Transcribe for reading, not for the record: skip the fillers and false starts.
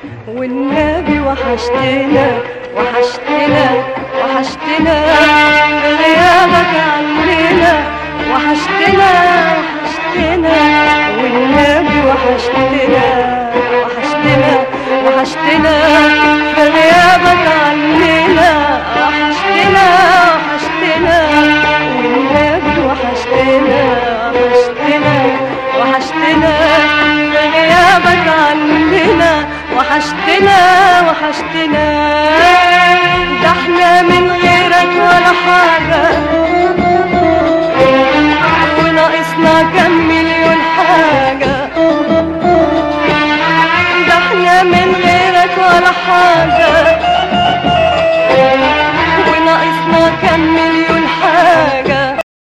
والنبي وحشتنا وحشتنا وحشتنا غيابك عننا وحشتنا وحشتنا والنبي وحشتنا وحشتنا وحشتنا غيابك عننا وحشتنا وحشتنا والنبي وحشتنا وحشتنا وحشتنا غيابك عننا وحشتنا وحشتنا ده احنا من غيرك ولا حاجة